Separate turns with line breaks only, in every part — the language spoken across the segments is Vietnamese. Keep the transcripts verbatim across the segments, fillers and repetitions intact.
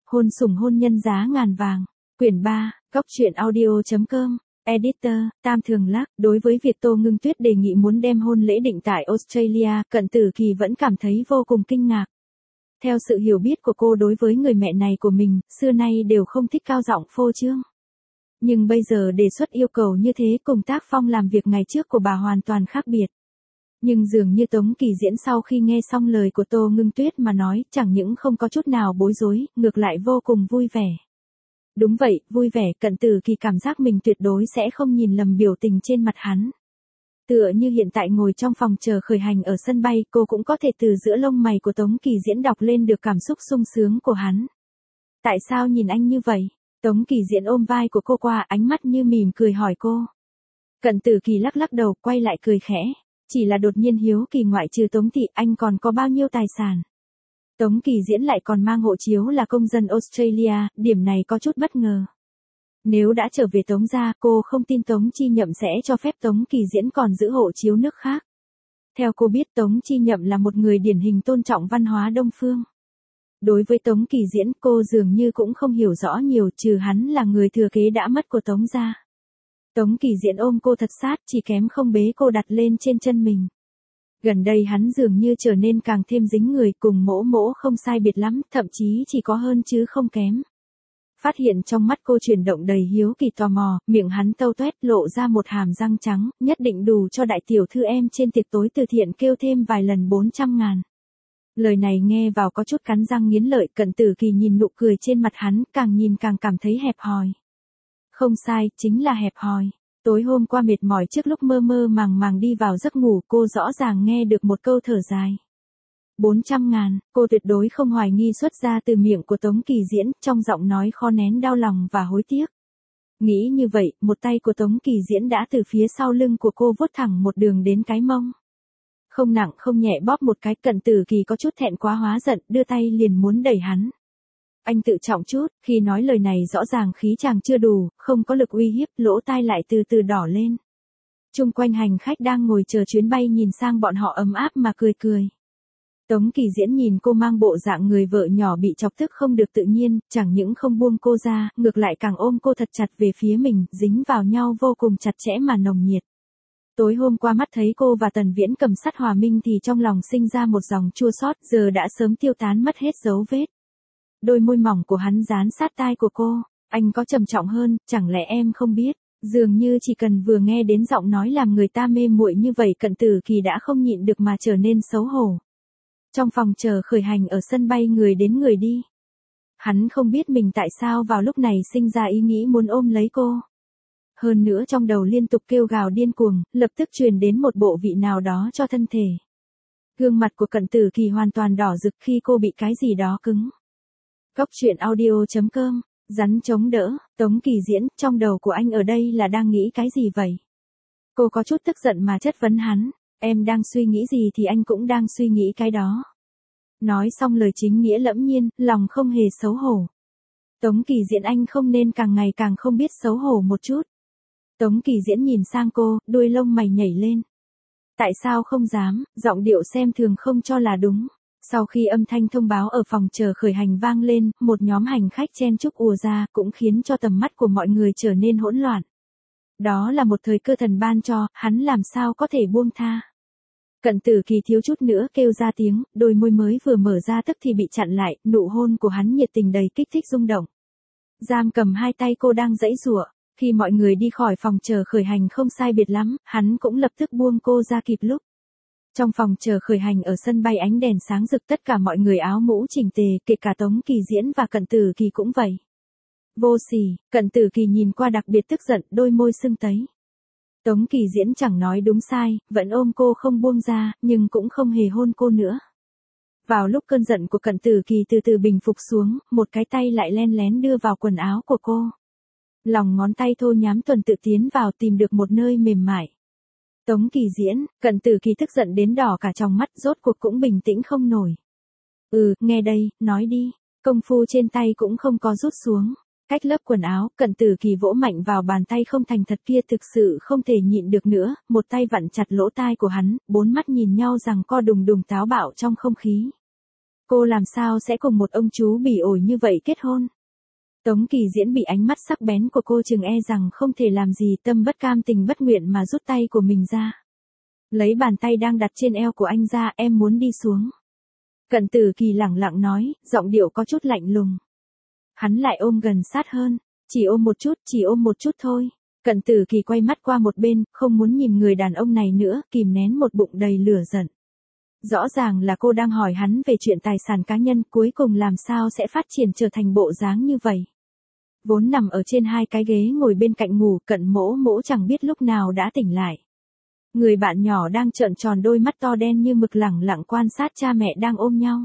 Hôn sủng hôn nhân giá ngàn vàng. Quyển ba, Cóc truyện audio chấm com. Editor, Tam Thường Lắc. Đối với việc Tô Ngưng Tuyết đề nghị muốn đem hôn lễ định tại Australia, Cận Tử Kỳ vẫn cảm thấy vô cùng kinh ngạc. Theo sự hiểu biết của cô đối với người mẹ này của mình, xưa nay đều không thích cao giọng phô trương. Nhưng bây giờ đề xuất yêu cầu như thế cùng tác phong làm việc ngày trước của bà hoàn toàn khác biệt. Nhưng dường như Tống Kỳ Diễn sau khi nghe xong lời của Tô Ngưng Tuyết mà nói, chẳng những không có chút nào bối rối, ngược lại vô cùng vui vẻ. Đúng vậy, vui vẻ, Cận Tử Kỳ cảm giác mình tuyệt đối sẽ không nhìn lầm biểu tình trên mặt hắn. Tựa như hiện tại ngồi trong phòng chờ khởi hành ở sân bay, cô cũng có thể từ giữa lông mày của Tống Kỳ Diễn đọc lên được cảm xúc sung sướng của hắn. Tại sao nhìn anh như vậy? Tống Kỳ Diễn ôm vai của cô qua, ánh mắt như mỉm cười hỏi cô. Cận Tử Kỳ lắc lắc đầu, quay lại cười khẽ. Chỉ là đột nhiên hiếu kỳ, ngoại trừ Tống thị, anh còn có bao nhiêu tài sản? Tống Kỳ Diễn lại còn mang hộ chiếu là công dân Australia, điểm này có chút bất ngờ. Nếu đã trở về Tống gia, cô không tin Tống Chi Nhậm sẽ cho phép Tống Kỳ Diễn còn giữ hộ chiếu nước khác. Theo cô biết, Tống Chi Nhậm là một người điển hình tôn trọng văn hóa Đông phương. Đối với Tống Kỳ Diễn, cô dường như cũng không hiểu rõ nhiều, trừ hắn là người thừa kế đã mất của Tống gia. Tống Kỳ Diễn ôm cô thật sát, chỉ kém không bế cô đặt lên trên chân mình. Gần đây hắn dường như trở nên càng thêm dính người, cùng Mỗ Mỗ không sai biệt lắm, thậm chí chỉ có hơn chứ không kém. Phát hiện trong mắt cô chuyển động đầy hiếu kỳ tò mò, miệng hắn tâu toét lộ ra một hàm răng trắng, nhất định đủ cho đại tiểu thư em trên tiệc tối từ thiện kêu thêm vài lần bốn trăm ngàn. Lời này nghe vào có chút cắn răng nghiến lợi, Cận Tử Kỳ nhìn nụ cười trên mặt hắn, càng nhìn càng cảm thấy hẹp hòi. Không sai, chính là hẹp hòi. Tối hôm qua mệt mỏi trước lúc mơ mơ màng màng đi vào giấc ngủ, cô rõ ràng nghe được một câu thở dài. bốn trăm ngàn, cô tuyệt đối không hoài nghi xuất ra từ miệng của Tống Kỳ Diễn, trong giọng nói khó nén đau lòng và hối tiếc. Nghĩ như vậy, một tay của Tống Kỳ Diễn đã từ phía sau lưng của cô vuốt thẳng một đường đến cái mông. Không nặng không nhẹ bóp một cái, Cận Tử Kỳ có chút thẹn quá hóa giận, đưa tay liền muốn đẩy hắn. Anh tự trọng chút, khi nói lời này rõ ràng khí chàng chưa đủ, không có lực uy hiếp, lỗ tai lại từ từ đỏ lên. Chung quanh hành khách đang ngồi chờ chuyến bay nhìn sang bọn họ ấm áp mà cười cười. Tống Kỳ Diễn nhìn cô mang bộ dạng người vợ nhỏ bị chọc tức không được tự nhiên, chẳng những không buông cô ra, ngược lại càng ôm cô thật chặt về phía mình, dính vào nhau vô cùng chặt chẽ mà nồng nhiệt. Tối hôm qua mắt thấy cô và Tần Viễn cầm sắt hòa minh thì trong lòng sinh ra một dòng chua xót, giờ đã sớm tiêu tán mất hết dấu vết. Đôi môi mỏng của hắn dán sát tai của cô, anh có trầm trọng hơn, chẳng lẽ em không biết, dường như chỉ cần vừa nghe đến giọng nói làm người ta mê muội như vậy, Cận Tử Kỳ đã không nhịn được mà trở nên xấu hổ. Trong phòng chờ khởi hành ở sân bay người đến người đi. Hắn không biết mình tại sao vào lúc này sinh ra ý nghĩ muốn ôm lấy cô. Hơn nữa trong đầu liên tục kêu gào điên cuồng, lập tức truyền đến một bộ vị nào đó cho thân thể. Gương mặt của Cận Tử Kỳ hoàn toàn đỏ rực khi cô bị cái gì đó cứng. Cóc truyện audio chấm com, rắn chống đỡ, Tống Kỳ Diễn, trong đầu của anh ở đây là đang nghĩ cái gì vậy? Cô có chút tức giận mà chất vấn hắn, em đang suy nghĩ gì thì anh cũng đang suy nghĩ cái đó. Nói xong lời chính nghĩa lẫm nhiên, lòng không hề xấu hổ. Tống Kỳ Diễn, anh không nên càng ngày càng không biết xấu hổ một chút. Tống Kỳ Diễn nhìn sang cô, đuôi lông mày nhảy lên. Tại sao không dám, giọng điệu xem thường không cho là đúng. Sau khi âm thanh thông báo ở phòng chờ khởi hành vang lên, một nhóm hành khách chen chúc ùa ra, cũng khiến cho tầm mắt của mọi người trở nên hỗn loạn. Đó là một thời cơ thần ban cho, hắn làm sao có thể buông tha. Cận Tử Kỳ thiếu chút nữa kêu ra tiếng, đôi môi mới vừa mở ra tức thì bị chặn lại, nụ hôn của hắn nhiệt tình đầy kích thích rung động. Giam cầm hai tay cô đang giãy giụa, khi mọi người đi khỏi phòng chờ khởi hành không sai biệt lắm, hắn cũng lập tức buông cô ra kịp lúc. Trong phòng chờ khởi hành ở sân bay ánh đèn sáng rực, tất cả mọi người áo mũ chỉnh tề, kể cả Tống Kỳ Diễn và Cận Tử Kỳ cũng vậy. Vô sỉ, Cận Tử Kỳ nhìn qua đặc biệt tức giận, đôi môi sưng tấy. Tống Kỳ Diễn chẳng nói đúng sai, vẫn ôm cô không buông ra, nhưng cũng không hề hôn cô nữa. Vào lúc cơn giận của Cận Tử Kỳ từ từ bình phục xuống, một cái tay lại len lén đưa vào quần áo của cô. Lòng ngón tay thô nhám tuần tự tiến vào tìm được một nơi mềm mại. Tống Kỳ Diễn, Cận Tử Kỳ tức giận đến đỏ cả tròng mắt, rốt cuộc cũng bình tĩnh không nổi. Ừ, nghe đây, nói đi, công phu trên tay cũng không có rút xuống. Cách lớp quần áo, Cận Tử Kỳ vỗ mạnh vào bàn tay không thành thật kia, thực sự không thể nhịn được nữa, một tay vặn chặt lỗ tai của hắn, bốn mắt nhìn nhau rằng co đùng đùng táo bạo trong không khí. Cô làm sao sẽ cùng một ông chú bỉ ổi như vậy kết hôn? Tống Kỳ Diễn bị ánh mắt sắc bén của cô chừng e rằng không thể làm gì, tâm bất cam tình bất nguyện mà rút tay của mình ra. Lấy bàn tay đang đặt trên eo của anh ra, em muốn đi xuống. Cận Tử Kỳ lẳng lặng nói, giọng điệu có chút lạnh lùng. Hắn lại ôm gần sát hơn, chỉ ôm một chút, chỉ ôm một chút thôi. Cận Tử Kỳ quay mắt qua một bên, không muốn nhìn người đàn ông này nữa, kìm nén một bụng đầy lửa giận. Rõ ràng là cô đang hỏi hắn về chuyện tài sản cá nhân, cuối cùng làm sao sẽ phát triển trở thành bộ dáng như vậy. Vốn nằm ở trên hai cái ghế ngồi bên cạnh ngủ, Cận Mỗ Mỗ chẳng biết lúc nào đã tỉnh lại. Người bạn nhỏ đang trợn tròn đôi mắt to đen như mực lẳng lặng quan sát cha mẹ đang ôm nhau.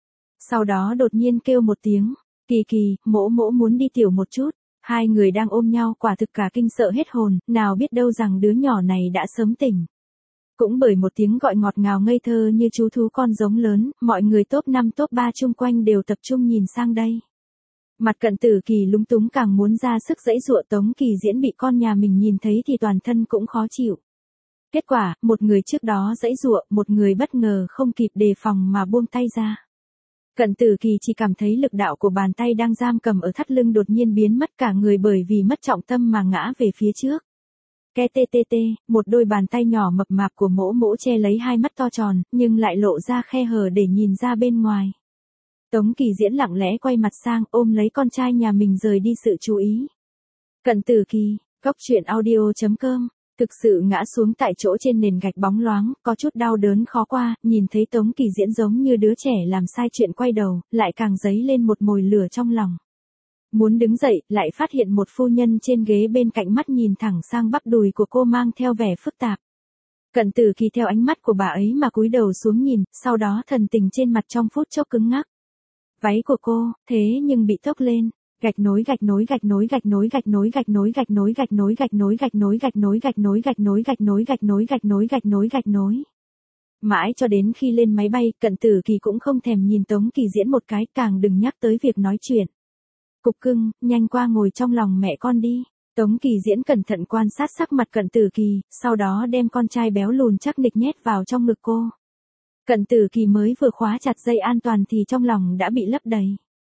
Sau đó đột nhiên kêu một tiếng, Kỳ Kỳ, Mỗ Mỗ muốn đi tiểu một chút. Hai người đang ôm nhau quả thực cả kinh sợ hết hồn, nào biết đâu rằng đứa nhỏ này đã sớm tỉnh. Cũng bởi một tiếng gọi ngọt ngào ngây thơ như chú thú con giống lớn, mọi người top năm top ba chung quanh đều tập trung nhìn sang đây. Mặt Cận Tử Kỳ lúng túng càng muốn ra sức giãy giụa. Tống Kỳ Diễn bị con nhà mình nhìn thấy thì toàn thân cũng khó chịu. Kết quả, một người trước đó giãy giụa, một người bất ngờ không kịp đề phòng mà buông tay ra. Cận Tử Kỳ chỉ cảm thấy lực đạo của bàn tay đang giam cầm ở thắt lưng đột nhiên biến mất, cả người bởi vì mất trọng tâm mà ngã về phía trước. Ke tê tê tê, một đôi bàn tay nhỏ mập mạp của Mỗ Mỗ che lấy hai mắt to tròn, nhưng lại lộ ra khe hở để nhìn ra bên ngoài. Tống Kỳ Diễn lặng lẽ quay mặt sang, ôm lấy con trai nhà mình rời đi sự chú ý. Cận Tử Kỳ, Góc Truyện Audio chấm com, thực sự ngã xuống tại chỗ trên nền gạch bóng loáng, có chút đau đớn khó qua, nhìn thấy Tống Kỳ Diễn giống như đứa trẻ làm sai chuyện quay đầu, lại càng dấy lên một mồi lửa trong lòng. Muốn đứng dậy, lại phát hiện một phu nhân trên ghế bên cạnh mắt nhìn thẳng sang bắp đùi của cô mang theo vẻ phức tạp. Cận Tử Kỳ theo ánh mắt của bà ấy mà cúi đầu xuống nhìn, sau đó thần tình trên mặt trong phút chốc cứng ngắc. Váy của cô, thế nhưng bị tốc lên, gạch nối gạch nối gạch nối gạch nối gạch nối gạch nối gạch nối gạch nối gạch nối gạch nối gạch nối gạch nối gạch nối gạch nối gạch nối gạch nối gạch nối gạch nối. Mãi cho đến khi lên máy bay, Cận Tử Kỳ cũng không thèm nhìn Tống Kỳ Diễn một cái, càng đừng nhắc tới việc nói chuyện. Cục cưng, nhanh qua ngồi trong lòng mẹ con đi. Tống Kỳ Diễn cẩn thận quan sát sắc mặt Cận Tử Kỳ, sau đó đem con trai béo lùn chắc nịch nhét vào trong ngực cô. Cận Tử Kỳ mới vừa khóa chặt dây an toàn thì trong lòng đã bị lấp đầy.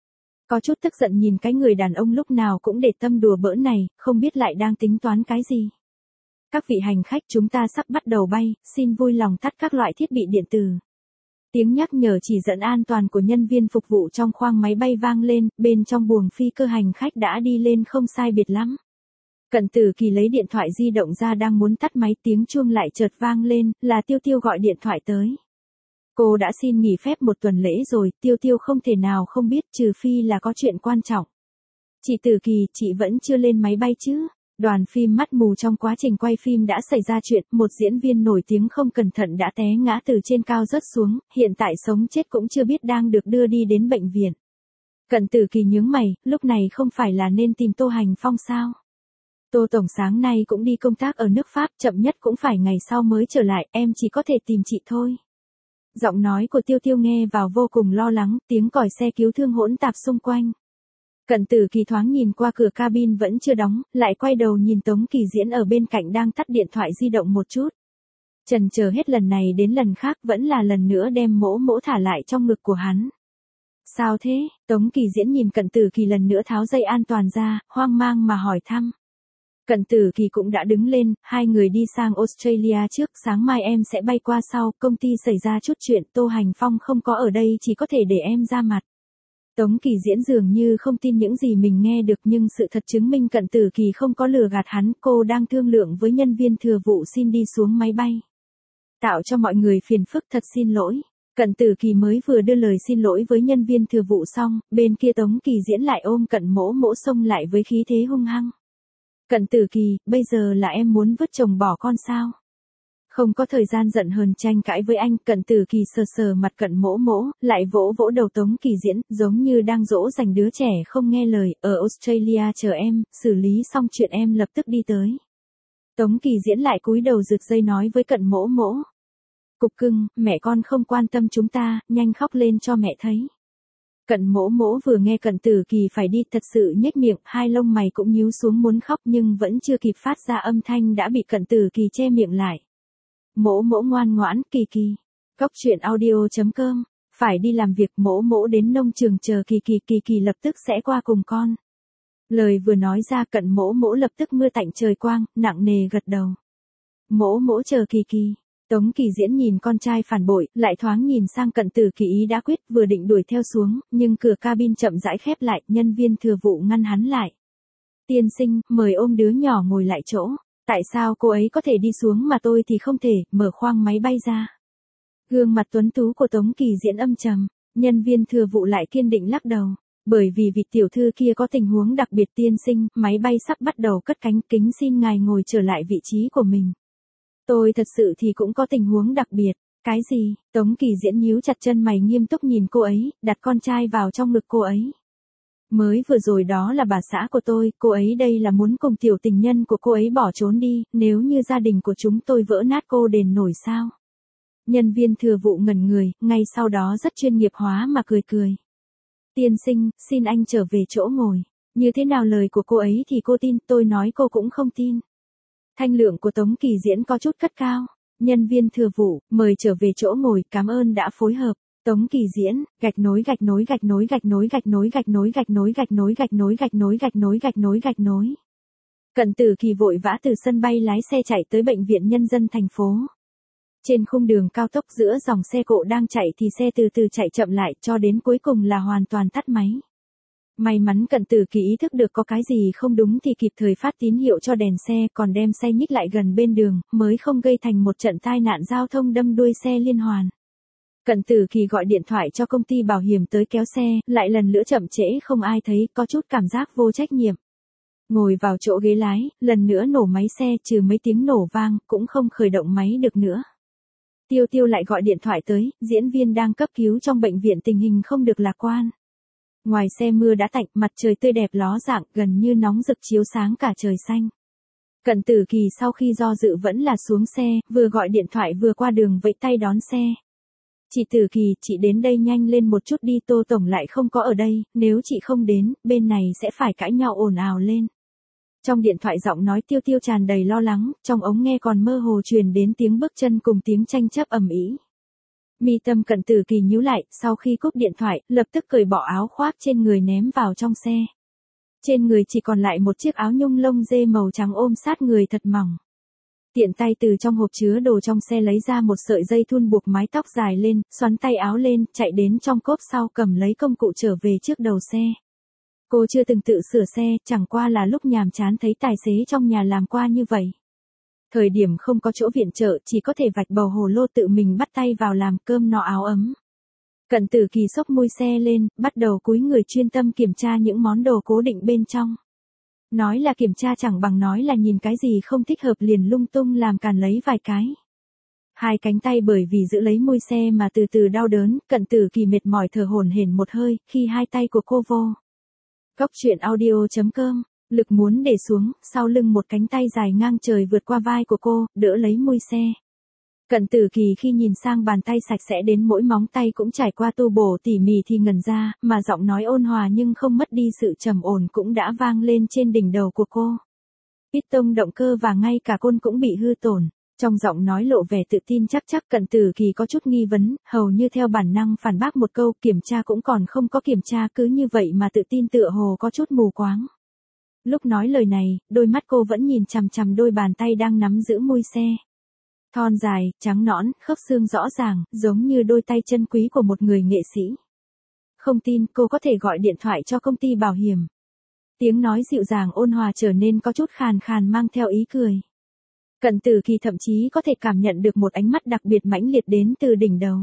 Có chút tức giận nhìn cái người đàn ông lúc nào cũng để tâm đùa bỡn này, không biết lại đang tính toán cái gì. Các vị hành khách, chúng ta sắp bắt đầu bay, xin vui lòng tắt các loại thiết bị điện tử. Tiếng nhắc nhở chỉ dẫn an toàn của nhân viên phục vụ trong khoang máy bay vang lên, bên trong buồng phi cơ hành khách đã đi lên không sai biệt lắm. Cận Tử Kỳ lấy điện thoại di động ra đang muốn tắt máy, tiếng chuông lại chợt vang lên, là Tiêu Tiêu gọi điện thoại tới. Cô đã xin nghỉ phép một tuần lễ rồi, Tiêu Tiêu không thể nào không biết, trừ phi là có chuyện quan trọng. Chị Tử Kỳ, chị vẫn chưa lên máy bay chứ? Đoàn phim mắt mù trong quá trình quay phim đã xảy ra chuyện, một diễn viên nổi tiếng không cẩn thận đã té ngã từ trên cao rớt xuống, hiện tại sống chết cũng chưa biết, đang được đưa đi đến bệnh viện. Cận Tử Kỳ nhướng mày, lúc này không phải là nên tìm Tô Hành Phong sao? Tô Tổng sáng nay cũng đi công tác ở nước Pháp, chậm nhất cũng phải ngày sau mới trở lại, em chỉ có thể tìm chị thôi. Giọng nói của Tiêu Tiêu nghe vào vô cùng lo lắng, tiếng còi xe cứu thương hỗn tạp xung quanh. Cận Tử Kỳ thoáng nhìn qua cửa cabin vẫn chưa đóng, lại quay đầu nhìn Tống Kỳ Diễn ở bên cạnh đang tắt điện thoại di động một chút. Chần chờ hết lần này đến lần khác, vẫn là lần nữa đem Mỗ Mỗ thả lại trong ngực của hắn. Sao thế? Tống Kỳ Diễn nhìn Cận Tử Kỳ lần nữa tháo dây an toàn ra, hoang mang mà hỏi thăm. Cận Tử Kỳ cũng đã đứng lên, hai người đi sang Australia trước, sáng mai em sẽ bay qua sau, công ty xảy ra chút chuyện, Tô Hành Phong không có ở đây, chỉ có thể để em ra mặt. Tống Kỳ Diễn dường như không tin những gì mình nghe được, nhưng sự thật chứng minh Cận Tử Kỳ không có lừa gạt hắn, cô đang thương lượng với nhân viên thừa vụ xin đi xuống máy bay. Tạo cho mọi người phiền phức, thật xin lỗi. Cận Tử Kỳ mới vừa đưa lời xin lỗi với nhân viên thừa vụ xong, bên kia Tống Kỳ Diễn lại ôm Cận Mỗ Mỗ xông lại với khí thế hung hăng. Cận Tử Kỳ, bây giờ là em muốn vứt chồng bỏ con sao? Không có thời gian giận hờn tranh cãi với anh. Cận Tử Kỳ sờ sờ mặt Cận Mỗ Mỗ, lại vỗ vỗ đầu Tống Kỳ Diễn, giống như đang dỗ dành đứa trẻ không nghe lời. Ở Australia chờ em, xử lý xong chuyện em lập tức đi tới. Tống Kỳ Diễn lại cúi đầu rực dây nói với Cận Mỗ Mỗ. Cục cưng, mẹ con không quan tâm chúng ta, nhanh khóc lên cho mẹ thấy. Cận Mỗ Mỗ vừa nghe Cận Tử Kỳ phải đi, thật sự nhếch miệng, hai lông mày cũng nhíu xuống muốn khóc, nhưng vẫn chưa kịp phát ra âm thanh đã bị Cận Tử Kỳ che miệng lại. Mỗ Mỗ ngoan ngoãn, Kỳ Kỳ. Góc Truyện Audio chấm com phải đi làm việc, mỗ mỗ đến nông trường chờ Kỳ Kỳ, Kỳ Kỳ lập tức sẽ qua cùng con. Lời vừa nói ra Cận mỗ mỗ lập tức mưa tạnh trời quang, nặng nề gật đầu. Mỗ mỗ chờ Kỳ Kỳ. Tống Kỳ Diễn nhìn con trai phản bội, lại thoáng nhìn sang Cận Tử Kỳ ý đã quyết vừa định đuổi theo xuống, nhưng cửa cabin chậm rãi khép lại, nhân viên thừa vụ ngăn hắn lại. Tiên sinh, mời ôm đứa nhỏ ngồi lại chỗ. Tại sao cô ấy có thể đi xuống mà tôi thì không thể, mở khoang máy bay ra. Gương mặt tuấn tú của Tống Kỳ Diễn âm trầm, nhân viên thừa vụ lại kiên định lắc đầu. Bởi vì vị tiểu thư kia có tình huống đặc biệt tiên sinh, máy bay sắp bắt đầu cất cánh, kính xin ngài ngồi trở lại vị trí của mình. Tôi thật sự thì cũng có tình huống đặc biệt. Cái gì? Tống Kỳ Diễn nhíu chặt chân mày nghiêm túc nhìn cô ấy, đặt con trai vào trong ngực cô ấy. Mới vừa rồi đó là bà xã của tôi, cô ấy đây là muốn cùng tiểu tình nhân của cô ấy bỏ trốn đi, nếu như gia đình của chúng tôi vỡ nát cô đền nổi sao? Nhân viên thừa vụ ngẩn người, ngay sau đó rất chuyên nghiệp hóa mà cười cười. Tiên sinh, xin anh trở về chỗ ngồi. Như thế nào lời của cô ấy thì cô tin, tôi nói cô cũng không tin. Thanh lượng của Tống Kỳ Diễn có chút cất cao. Nhân viên thừa vụ, mời trở về chỗ ngồi, cảm ơn đã phối hợp. Tống Kỳ Diễn, gạch nối gạch nối gạch nối gạch nối gạch nối gạch nối gạch nối gạch nối gạch nối gạch nối gạch nối gạch nối gạch nối. Cận Tử Kỳ vội vã từ sân bay lái xe chạy tới bệnh viện nhân dân thành phố. Trên khung đường cao tốc giữa dòng xe cộ đang chạy thì xe từ từ chạy chậm lại cho đến cuối cùng là hoàn toàn tắt máy. May mắn Cận Tử Kỳ ý thức được có cái gì không đúng thì kịp thời phát tín hiệu cho đèn xe còn đem xe nhích lại gần bên đường mới không gây thành một trận tai nạn giao thông đâm đuôi xe liên hoàn. Cận Tử Kỳ gọi điện thoại cho công ty bảo hiểm tới kéo xe, lại lần nữa chậm trễ không ai thấy, có chút cảm giác vô trách nhiệm. Ngồi vào chỗ ghế lái, lần nữa nổ máy xe trừ mấy tiếng nổ vang, cũng không khởi động máy được nữa. Tiêu Tiêu lại gọi điện thoại tới, diễn viên đang cấp cứu trong bệnh viện tình hình không được lạc quan. Ngoài xe mưa đã tạnh, mặt trời tươi đẹp ló dạng, gần như nóng rực chiếu sáng cả trời xanh. Cận Tử Kỳ sau khi do dự vẫn là xuống xe, vừa gọi điện thoại vừa qua đường vẫy tay đón xe. Chị Tử Kỳ, chị đến đây nhanh lên một chút đi, Tô Tổng lại không có ở đây, nếu chị không đến, bên này sẽ phải cãi nhau ồn ào lên. Trong điện thoại giọng nói Tiêu Tiêu tràn đầy lo lắng, trong ống nghe còn mơ hồ truyền đến tiếng bước chân cùng tiếng tranh chấp ầm ĩ. Mi tâm Cận Tử Kỳ nhíu lại, sau khi cúp điện thoại, lập tức cởi bỏ áo khoác trên người ném vào trong xe. Trên người chỉ còn lại một chiếc áo nhung lông dê màu trắng ôm sát người thật mỏng. Tiện tay từ trong hộp chứa đồ trong xe lấy ra một sợi dây thun buộc mái tóc dài lên, xoắn tay áo lên, chạy đến trong cốp sau cầm lấy công cụ trở về trước đầu xe. Cô chưa từng tự sửa xe, chẳng qua là lúc nhàm chán thấy tài xế trong nhà làm qua như vậy. Thời điểm không có chỗ viện trợ, chỉ có thể vạch bầu hồ lô tự mình bắt tay vào làm cơm no áo ấm. Cận Tử Kỳ xốc mui xe lên, bắt đầu cúi người chuyên tâm kiểm tra những món đồ cố định bên trong. Nói là kiểm tra chẳng bằng nói là nhìn cái gì không thích hợp liền lung tung làm càn lấy vài cái. Hai cánh tay bởi vì giữ lấy mui xe mà từ từ đau đớn, Cận Tử Kỳ mệt mỏi thở hổn hển một hơi, khi hai tay của cô vô. Góc truyện audio chấm com, lực muốn để xuống, sau lưng một cánh tay dài ngang trời vượt qua vai của cô, đỡ lấy mui xe. Cận Tử Kỳ khi nhìn sang bàn tay sạch sẽ đến mỗi móng tay cũng trải qua tu bổ tỉ mỉ thì ngẩn ra, mà giọng nói ôn hòa nhưng không mất đi sự trầm ổn cũng đã vang lên trên đỉnh đầu của cô. Piston động cơ và ngay cả côn cũng bị hư tổn. Trong giọng nói lộ vẻ tự tin chắc chắc Cận Tử Kỳ có chút nghi vấn, hầu như theo bản năng phản bác một câu kiểm tra cũng còn không có kiểm tra cứ như vậy mà tự tin tựa hồ có chút mù quáng. Lúc nói lời này, đôi mắt cô vẫn nhìn chằm chằm đôi bàn tay đang nắm giữ mui xe. Thon dài, trắng nõn, khớp xương rõ ràng, giống như đôi tay chân quý của một người nghệ sĩ. Không tin, cô có thể gọi điện thoại cho công ty bảo hiểm. Tiếng nói dịu dàng ôn hòa trở nên có chút khàn khàn mang theo ý cười. Cận Tử Kỳ thậm chí có thể cảm nhận được một ánh mắt đặc biệt mãnh liệt đến từ đỉnh đầu.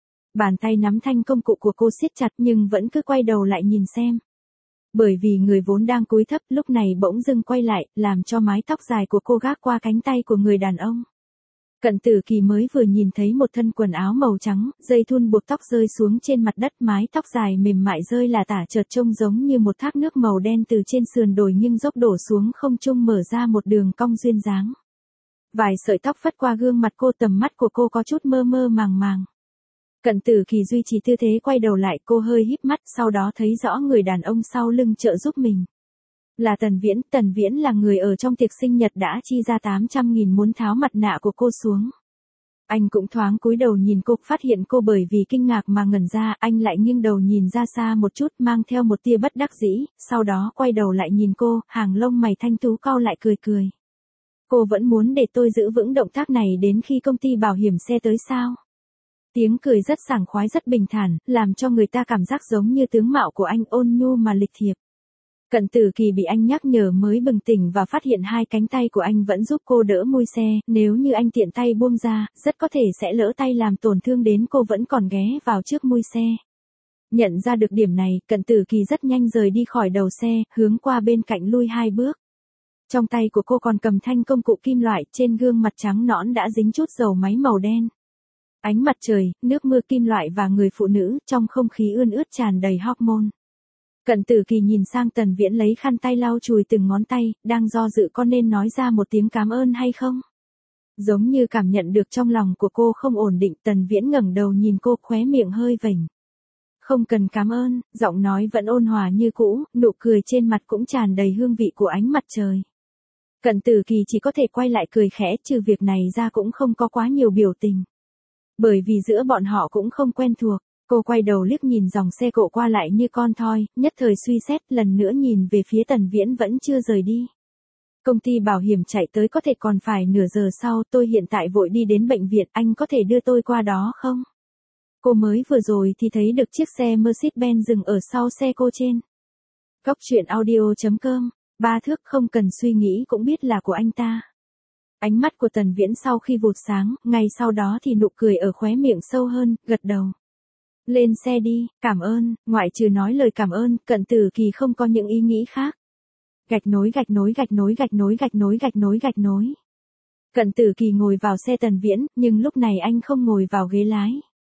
Bàn tay nắm thanh công cụ của cô siết chặt nhưng vẫn cứ quay đầu lại nhìn xem. Bởi vì người vốn đang cúi thấp lúc này bỗng dưng quay lại, làm cho mái tóc dài của cô gác qua cánh tay của người đàn ông. Cận Tử Kỳ mới vừa nhìn thấy một thân quần áo màu trắng, dây thun buộc tóc rơi xuống trên mặt đất, mái tóc dài mềm mại rơi là tả chợt trông giống như một thác nước màu đen từ trên sườn đồi nghiêng dốc đổ xuống không trung mở ra một đường cong duyên dáng. Vài sợi tóc phất qua gương mặt cô, tầm mắt của cô có chút mơ mơ màng màng. Cận Tử Kỳ duy trì tư thế quay đầu lại, cô hơi híp mắt, sau đó thấy rõ người đàn ông sau lưng trợ giúp mình. Là Tần Viễn, Tần Viễn là người ở trong tiệc sinh nhật đã chi ra tám trăm nghìn muốn tháo mặt nạ của cô xuống. Anh cũng thoáng cúi đầu nhìn cô, phát hiện cô bởi vì kinh ngạc mà ngẩn ra, anh lại nghiêng đầu nhìn ra xa một chút mang theo một tia bất đắc dĩ, sau đó quay đầu lại nhìn cô, hàng lông mày thanh tú cau lại cười cười. Cô vẫn muốn để tôi giữ vững động tác này đến khi công ty bảo hiểm xe tới sao? Tiếng cười rất sảng khoái rất bình thản, làm cho người ta cảm giác giống như tướng mạo của anh ôn nhu mà lịch thiệp. Cận Tử Kỳ bị anh nhắc nhở mới bừng tỉnh và phát hiện hai cánh tay của anh vẫn giúp cô đỡ mui xe, nếu như anh tiện tay buông ra, rất có thể sẽ lỡ tay làm tổn thương đến cô vẫn còn ghé vào trước mui xe. Nhận ra được điểm này, Cận Tử Kỳ rất nhanh rời đi khỏi đầu xe, hướng qua bên cạnh lui hai bước. Trong tay của cô còn cầm thanh công cụ kim loại, trên gương mặt trắng nõn đã dính chút dầu máy màu đen. Ánh mặt trời, nước mưa kim loại và người phụ nữ, trong không khí ươn ướt tràn đầy hormone. Cận Tử Kỳ nhìn sang Tần Viễn lấy khăn tay lau chùi từng ngón tay, đang do dự có nên nói ra một tiếng cảm ơn hay không. Giống như cảm nhận được trong lòng của cô không ổn định, Tần Viễn ngẩng đầu nhìn cô, khóe miệng hơi vểnh. Không cần cảm ơn, giọng nói vẫn ôn hòa như cũ, nụ cười trên mặt cũng tràn đầy hương vị của ánh mặt trời. Cận Tử Kỳ chỉ có thể quay lại cười khẽ, trừ việc này ra cũng không có quá nhiều biểu tình. Bởi vì giữa bọn họ cũng không quen thuộc. Cô quay đầu liếc nhìn dòng xe cộ qua lại như con thoi, nhất thời suy xét, lần nữa nhìn về phía Tần Viễn vẫn chưa rời đi. Công ty bảo hiểm chạy tới có thể còn phải nửa giờ sau, tôi hiện tại vội đi đến bệnh viện, anh có thể đưa tôi qua đó không? Cô mới vừa rồi thì thấy được chiếc xe Mercedes-Benz dừng ở sau xe cô trên. Góc truyện audio chấm com, ba thước không cần suy nghĩ cũng biết là của anh ta. Ánh mắt của Tần Viễn sau khi vụt sáng, ngay sau đó thì nụ cười ở khóe miệng sâu hơn, gật đầu. Lên xe đi, cảm ơn, ngoại trừ nói lời cảm ơn, Cận Tử Kỳ không có những ý nghĩ khác. Gạch nối gạch nối gạch nối gạch nối gạch nối gạch nối gạch nối. Cận Tử Kỳ ngồi vào xe Tần Viễn, nhưng lúc này anh không ngồi vào ghế lái.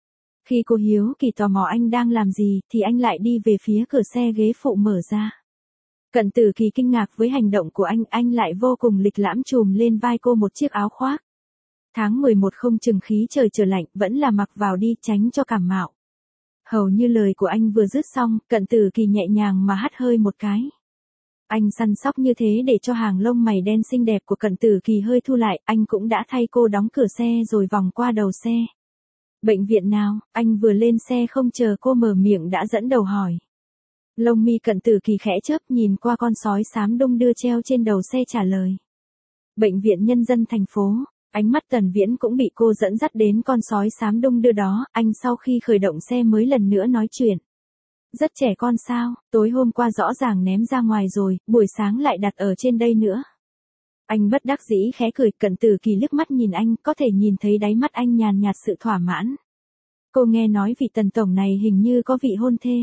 Khi cô hiếu kỳ tò mò anh đang làm gì, thì anh lại đi về phía cửa xe ghế phụ mở ra. Cận Tử Kỳ kinh ngạc với hành động của anh, anh lại vô cùng lịch lãm trùm lên vai cô một chiếc áo khoác. Tháng mười một không chừng khí trời trở lạnh, vẫn là mặc vào đi tránh cho cảm mạo. Hầu như lời của anh vừa dứt xong, Cận Tử Kỳ nhẹ nhàng mà hắt hơi một cái. Anh săn sóc như thế để cho hàng lông mày đen xinh đẹp của Cận Tử Kỳ hơi thu lại, anh cũng đã thay cô đóng cửa xe rồi vòng qua đầu xe. Bệnh viện nào, anh vừa lên xe không chờ cô mở miệng đã dẫn đầu hỏi. Lông mi Cận Tử Kỳ khẽ chớp nhìn qua con sói xám đung đưa treo trên đầu xe trả lời. Bệnh viện Nhân dân thành phố. Ánh mắt Tần Viễn cũng bị cô dẫn dắt đến con sói xám đung đưa đó, anh sau khi khởi động xe mới lần nữa nói chuyện. Rất trẻ con sao, tối hôm qua rõ ràng ném ra ngoài rồi, buổi sáng lại đặt ở trên đây nữa. Anh bất đắc dĩ khẽ cười, Cận Tử Kỳ liếc mắt nhìn anh, có thể nhìn thấy đáy mắt anh nhàn nhạt sự thỏa mãn. Cô nghe nói vị Tần tổng này hình như có vị hôn thê.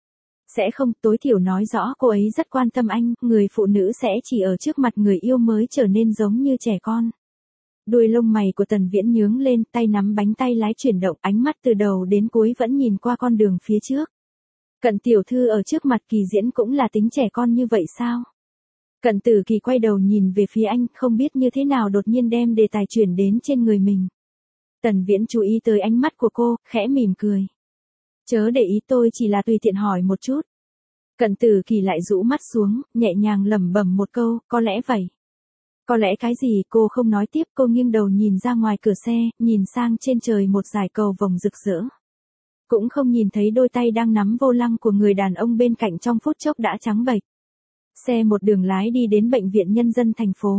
Sẽ không, tối thiểu nói rõ cô ấy rất quan tâm anh, người phụ nữ sẽ chỉ ở trước mặt người yêu mới trở nên giống như trẻ con. Đuôi lông mày của Tần Viễn nhướng lên, tay nắm bánh tay lái chuyển động, ánh mắt từ đầu đến cuối vẫn nhìn qua con đường phía trước. Cận tiểu thư ở trước mặt Kỳ Diễn cũng là tính trẻ con như vậy sao? Cận Tử Kỳ quay đầu nhìn về phía anh, không biết như thế nào đột nhiên đem đề tài chuyển đến trên người mình. Tần Viễn chú ý tới ánh mắt của cô, khẽ mỉm cười. Chớ để ý, tôi chỉ là tùy tiện hỏi một chút. Cận Tử Kỳ lại rũ mắt xuống, nhẹ nhàng lẩm bẩm một câu, có lẽ vậy. Có lẽ cái gì, cô không nói tiếp, cô nghiêng đầu nhìn ra ngoài cửa xe, nhìn sang trên trời một dải cầu vồng rực rỡ. Cũng không nhìn thấy đôi tay đang nắm vô lăng của người đàn ông bên cạnh trong phút chốc đã trắng bệch. Xe một đường lái đi đến Bệnh viện Nhân dân thành phố.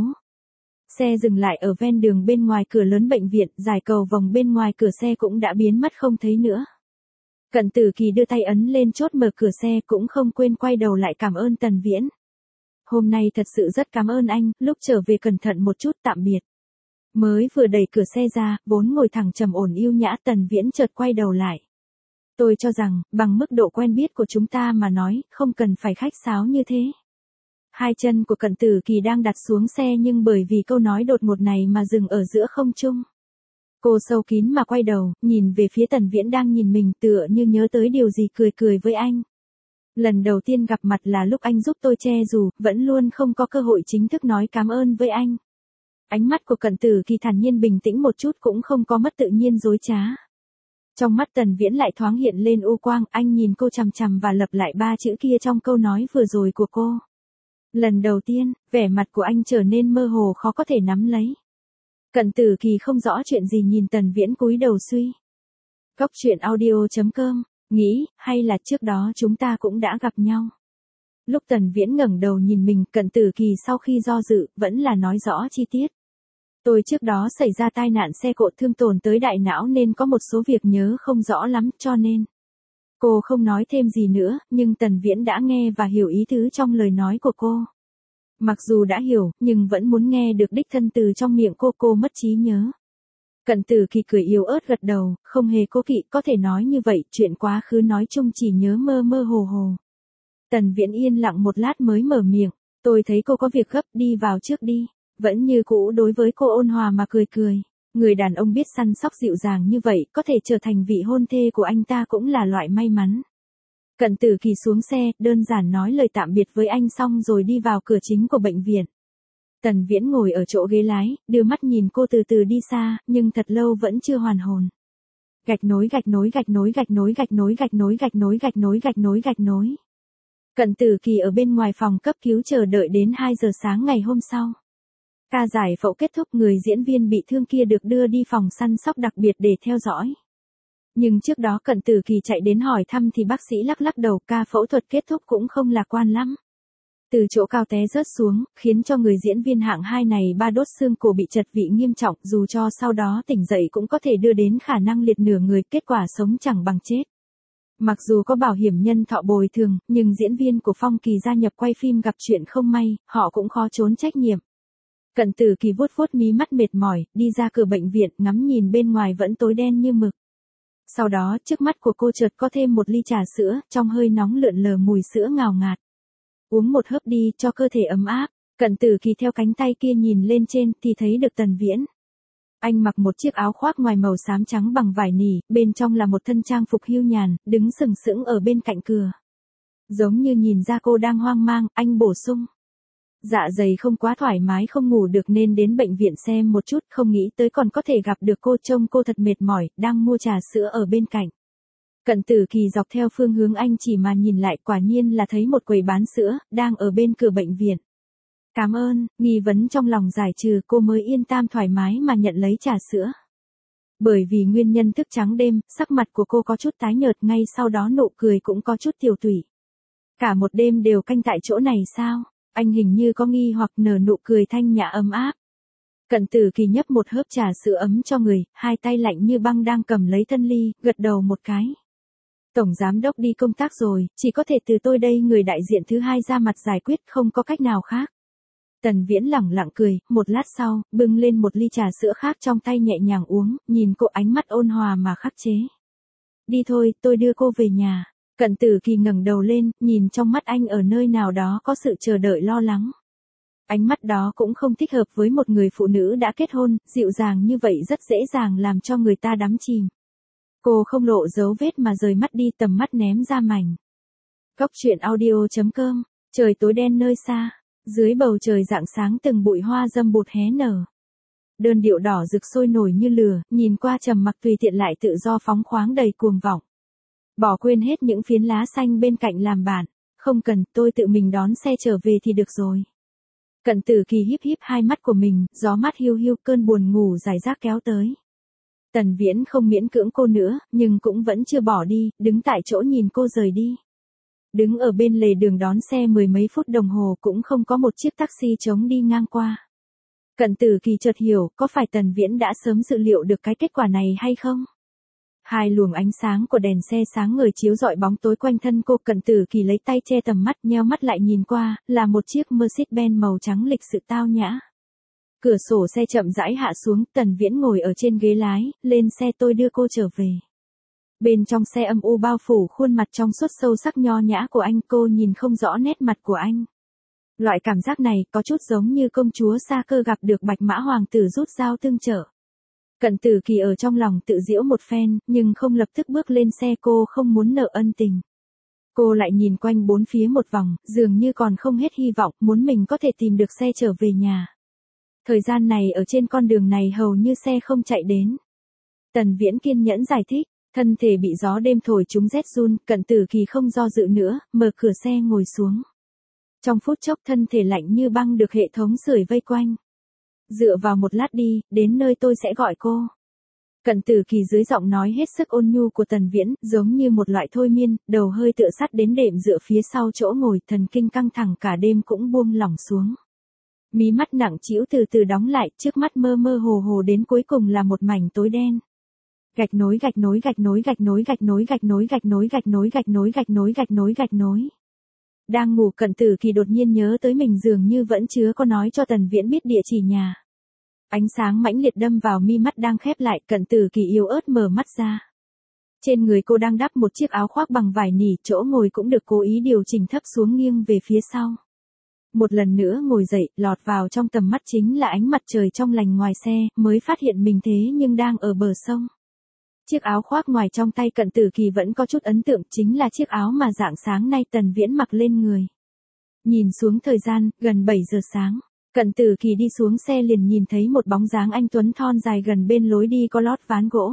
Xe dừng lại ở ven đường bên ngoài cửa lớn bệnh viện, dải cầu vồng bên ngoài cửa xe cũng đã biến mất không thấy nữa. Cận Tử Kỳ đưa tay ấn lên chốt mở cửa xe, cũng không quên quay đầu lại cảm ơn Tần Viễn. Hôm nay thật sự rất cảm ơn anh, lúc trở về cẩn thận một chút, tạm biệt. Mới vừa đẩy cửa xe ra, vốn ngồi thẳng trầm ổn yêu nhã Tần Viễn chợt quay đầu lại. Tôi cho rằng, bằng mức độ quen biết của chúng ta mà nói, không cần phải khách sáo như thế. Hai chân của Cận Tử Kỳ đang đặt xuống xe nhưng bởi vì câu nói đột ngột này mà dừng ở giữa không trung. Cô sâu kín mà quay đầu, nhìn về phía Tần Viễn đang nhìn mình, tựa như nhớ tới điều gì cười cười với anh. Lần đầu tiên gặp mặt là lúc anh giúp tôi che dù, vẫn luôn không có cơ hội chính thức nói cảm ơn với anh. Ánh mắt của Cận Tử Kỳ thản nhiên bình tĩnh một chút, cũng không có mất tự nhiên dối trá. Trong mắt Tần Viễn lại thoáng hiện lên u quang, anh nhìn cô chằm chằm và lặp lại ba chữ kia trong câu nói vừa rồi của cô. Lần đầu tiên, vẻ mặt của anh trở nên mơ hồ khó có thể nắm lấy. Cận Tử Kỳ không rõ chuyện gì nhìn Tần Viễn cúi đầu suy. Cốc truyện audio chấm com, nghĩ, hay là trước đó chúng ta cũng đã gặp nhau. Lúc Tần Viễn ngẩng đầu nhìn mình, Cận Tử Kỳ sau khi do dự, vẫn là nói rõ chi tiết. Tôi trước đó xảy ra tai nạn xe cộ thương tổn tới đại não nên có một số việc nhớ không rõ lắm, cho nên. Cô không nói thêm gì nữa, nhưng Tần Viễn đã nghe và hiểu ý tứ trong lời nói của cô. Mặc dù đã hiểu, nhưng vẫn muốn nghe được đích thân từ trong miệng cô. Cô mất trí nhớ. Cận Tử Kỳ cười yếu ớt gật đầu, không hề cố kỵ, có thể nói như vậy, chuyện quá khứ nói chung chỉ nhớ mơ mơ hồ hồ. Tần Viễn yên lặng một lát mới mở miệng, tôi thấy cô có việc gấp, đi vào trước đi. Vẫn như cũ đối với cô ôn hòa mà cười cười. Người đàn ông biết săn sóc dịu dàng như vậy, có thể trở thành vị hôn thê của anh ta cũng là loại may mắn. Cận Tử Kỳ xuống xe, đơn giản nói lời tạm biệt với anh xong rồi đi vào cửa chính của bệnh viện. Tần Viễn ngồi ở chỗ ghế lái, đưa mắt nhìn cô từ từ đi xa, nhưng thật lâu vẫn chưa hoàn hồn. Gạch nối gạch nối gạch nối gạch nối gạch nối gạch nối gạch nối gạch nối gạch nối gạch nối. Cận Tử Kỳ ở bên ngoài phòng cấp cứu chờ đợi đến hai giờ sáng ngày hôm sau. Ca giải phẫu kết thúc, người diễn viên bị thương kia được đưa đi phòng săn sóc đặc biệt để theo dõi. Nhưng trước đó Cận Tử Kỳ chạy đến hỏi thăm thì bác sĩ lắc lắc đầu, ca phẫu thuật kết thúc cũng không lạc quan lắm. Từ chỗ cao té rớt xuống, khiến cho người diễn viên hạng hai này ba đốt xương cổ bị chật vị nghiêm trọng, dù cho sau đó tỉnh dậy cũng có thể đưa đến khả năng liệt nửa người, kết quả sống chẳng bằng chết. Mặc dù có bảo hiểm nhân thọ bồi thường, nhưng diễn viên của Phong Kỳ gia nhập quay phim gặp chuyện không may, họ cũng khó trốn trách nhiệm. Cận Tử Kỳ vuốt vuốt mí mắt mệt mỏi, đi ra cửa bệnh viện, ngắm nhìn bên ngoài vẫn tối đen như mực. Sau đó, trước mắt của cô chợt có thêm một ly trà sữa, trong hơi nóng lượn lờ mùi sữa ngào ngạt. Uống một hớp đi, cho cơ thể ấm áp. Cận Tử Kỳ theo cánh tay kia nhìn lên trên, thì thấy được Tần Viễn. Anh mặc một chiếc áo khoác ngoài màu xám trắng bằng vải nỉ, bên trong là một thân trang phục hưu nhàn, đứng sừng sững ở bên cạnh cửa. Giống như nhìn ra cô đang hoang mang, anh bổ sung. Dạ dày không quá thoải mái, không ngủ được nên đến bệnh viện xem một chút, không nghĩ tới còn có thể gặp được cô, trông cô thật mệt mỏi, đang mua trà sữa ở bên cạnh. Cận Tử Kỳ dọc theo phương hướng anh chỉ mà nhìn lại, quả nhiên là thấy một quầy bán sữa, đang ở bên cửa bệnh viện. Cảm ơn, nghi vấn trong lòng giải trừ, cô mới yên tâm thoải mái mà nhận lấy trà sữa. Bởi vì nguyên nhân thức trắng đêm, sắc mặt của cô có chút tái nhợt, ngay sau đó nụ cười cũng có chút tiều tụy. Cả một đêm đều canh tại chỗ này sao? Anh hình như có nghi hoặc nở nụ cười thanh nhã ấm áp. Cận Tử Kỳ nhấp một hớp trà sữa ấm cho người, hai tay lạnh như băng đang cầm lấy thân ly, gật đầu một cái. Tổng giám đốc đi công tác rồi, chỉ có thể từ tôi đây người đại diện thứ hai ra mặt giải quyết, không có cách nào khác. Tần Viễn lẳng lặng cười, một lát sau, bưng lên một ly trà sữa khác trong tay nhẹ nhàng uống, nhìn cô ánh mắt ôn hòa mà khắc chế. Đi thôi, tôi đưa cô về nhà. Cận Tử Kỳ ngẩng đầu lên, nhìn trong mắt anh ở nơi nào đó có sự chờ đợi lo lắng. Ánh mắt đó cũng không thích hợp với một người phụ nữ đã kết hôn, dịu dàng như vậy rất dễ dàng làm cho người ta đắm chìm. Cô không lộ dấu vết mà rời mắt đi, tầm mắt ném ra mảnh. Cốc truyện audio chấm com, trời tối đen nơi xa, dưới bầu trời rạng sáng từng bụi hoa dâm bụt hé nở. Đơn điệu đỏ rực sôi nổi như lửa, nhìn qua trầm mặc tùy tiện lại tự do phóng khoáng đầy cuồng vọng. Bỏ quên hết những phiến lá xanh bên cạnh làm bạn, không cần, tôi tự mình đón xe trở về thì được rồi. Cận Tử Kỳ híp híp hai mắt của mình, gió mát hiu hiu, cơn buồn ngủ rải rác kéo tới. Tần Viễn không miễn cưỡng cô nữa, nhưng cũng vẫn chưa bỏ đi, đứng tại chỗ nhìn cô rời đi. Đứng ở bên lề đường đón xe mười mấy phút đồng hồ cũng không có một chiếc taxi trống đi ngang qua. Cận Tử Kỳ chợt hiểu, có phải Tần Viễn đã sớm dự liệu được cái kết quả này hay không? Hai luồng ánh sáng của đèn xe sáng ngời chiếu rọi bóng tối quanh thân cô. Cận Tử Kỳ lấy tay che tầm mắt, nheo mắt lại nhìn qua, là một chiếc Mercedes-Benz màu trắng lịch sự tao nhã. Cửa sổ xe chậm rãi hạ xuống, Tần Viễn ngồi ở trên ghế lái, lên xe, tôi đưa cô trở về. Bên trong xe âm u bao phủ khuôn mặt trong suốt sâu sắc nho nhã của anh, cô nhìn không rõ nét mặt của anh. Loại cảm giác này có chút giống như công chúa Sa Cơ gặp được Bạch Mã hoàng tử rút dao tương trợ. Cận Tử Kỳ ở trong lòng tự giễu một phen, nhưng không lập tức bước lên xe, cô không muốn nợ ân tình. Cô lại nhìn quanh bốn phía một vòng, dường như còn không hết hy vọng, muốn mình có thể tìm được xe trở về nhà. Thời gian này ở trên con đường này hầu như xe không chạy đến. Tần Viễn kiên nhẫn giải thích, thân thể bị gió đêm thổi trúng rét run, Cận Tử Kỳ không do dự nữa, mở cửa xe ngồi xuống. Trong phút chốc thân thể lạnh như băng được hệ thống sưởi vây quanh. Dựa vào một lát đi, đến nơi tôi sẽ gọi cô. Cận Tử Kỳ dưới giọng nói hết sức ôn nhu của Tần Viễn, giống như một loại thôi miên, đầu hơi tựa sát đến đệm dựa phía sau chỗ ngồi, thần kinh căng thẳng cả đêm cũng buông lỏng xuống. Mí mắt nặng trĩu từ từ đóng lại, trước mắt mơ mơ hồ hồ đến cuối cùng là một mảnh tối đen. Gạch nối gạch nối gạch nối gạch nối gạch nối gạch nối gạch nối gạch nối gạch nối gạch nối gạch nối gạch nối. Đang ngủ Cận Tử Kỳ đột nhiên nhớ tới mình dường như vẫn chưa có nói cho Tần Viễn biết địa chỉ nhà. Ánh sáng mãnh liệt đâm vào mi mắt đang khép lại, Cận Tử Kỳ yếu ớt mở mắt ra. Trên người cô đang đắp một chiếc áo khoác bằng vải nỉ, chỗ ngồi cũng được cố ý điều chỉnh thấp xuống nghiêng về phía sau. Một lần nữa ngồi dậy, lọt vào trong tầm mắt chính là ánh mặt trời trong lành ngoài xe, mới phát hiện mình thế nhưng đang ở bờ sông. Chiếc áo khoác ngoài trong tay Cận Tử Kỳ vẫn có chút ấn tượng, chính là chiếc áo mà rạng sáng nay Tần Viễn mặc lên người. Nhìn xuống thời gian, gần bảy giờ sáng. Cận Tử Kỳ đi xuống xe liền nhìn thấy một bóng dáng anh tuấn thon dài gần bên lối đi có lót ván gỗ.